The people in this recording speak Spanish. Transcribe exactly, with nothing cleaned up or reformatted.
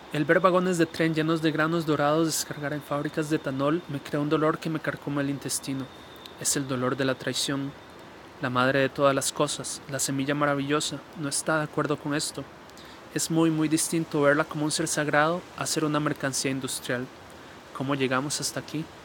El ver vagones de tren llenos de granos dorados descargar en fábricas de etanol me crea un dolor que me carcome el intestino. Es el dolor de la traición. La madre de todas las cosas, la semilla maravillosa, no está de acuerdo con esto. Es muy muy distinto verla como un ser sagrado a ser una mercancía industrial. ¿Cómo llegamos hasta aquí?